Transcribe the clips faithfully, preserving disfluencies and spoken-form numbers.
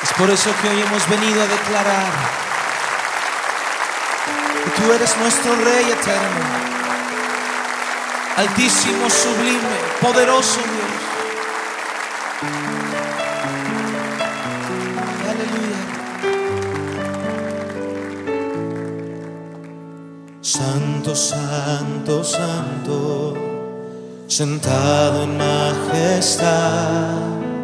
Es por eso que hoy hemos venido a declarar que tú eres nuestro Rey eterno, altísimo, sublime, poderoso Dios. Aleluya. Santo, santo, santo, sentado en majestad,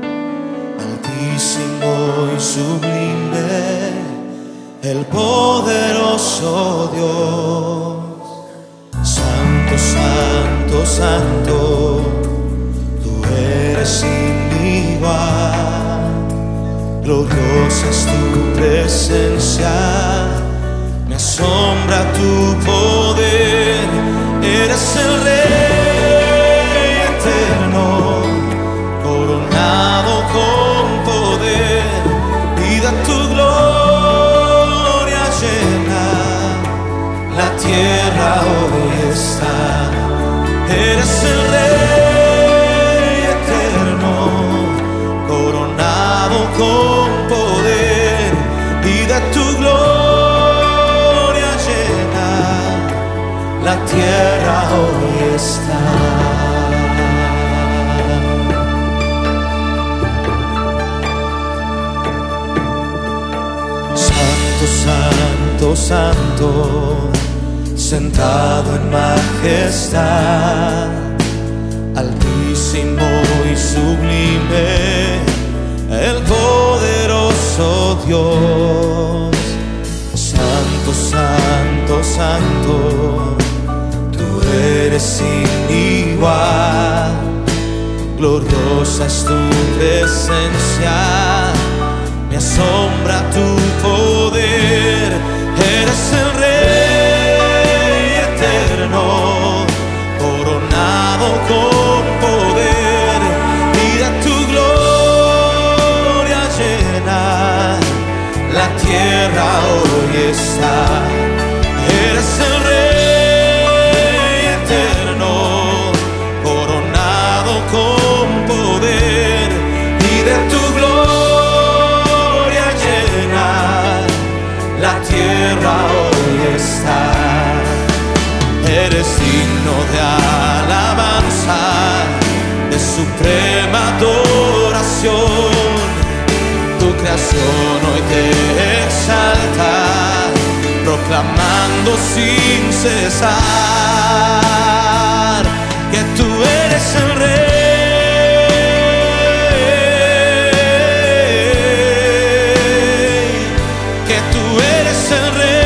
altísimo y sublime, el poderoso Dios. Santo, santo, santo, tú eres sin igual, gloriosa es tu presencia, me asombra tu poder, eres el Rey eterno, coronado con poder, y de tu gloria llena la tierra hoy está. Eres el Rey eterno, coronado con poder, y de tu gloria llena la tierra hoy está. Santo, santo, sentado en majestad, altísimo y sublime, el poderoso Dios. Santo, santo, santo, tú eres sin igual, gloriosa es tu presencia, me asombra tu poder, eres el Rey eterno, coronado con poder, y de tu gloria llena la tierra hoy está. Eres el Rey eterno, coronado con poder, y de tu gloria llena la tierra hoy está. Eres digno de alabanza, de suprema adoración, tu creación hoy te exalta, proclamando sin cesar que tú eres el Rey, que tú eres el Rey.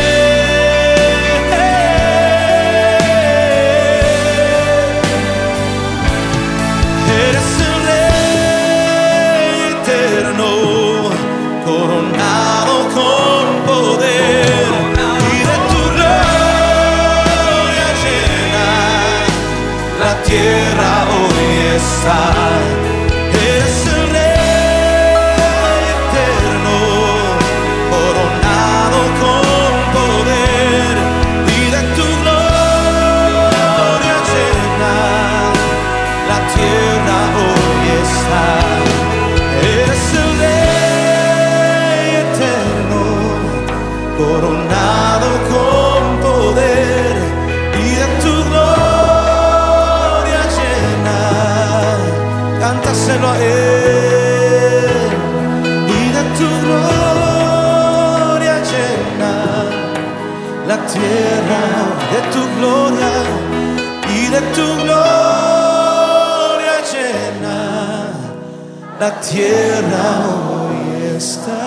Eres el Rey eterno, coronado con poder, y de tu gloria llena la tierra hoy está. Eres el Rey eterno, coronado con poder, y de tu gloria llena la tierra hoy está. Eres el Rey eterno, coronado con poder, y de tu gloria llena, cántaselo a Él, y de tu gloria llena la tierra, de tu gloria, y de tu gloria llena la tierra hoy está.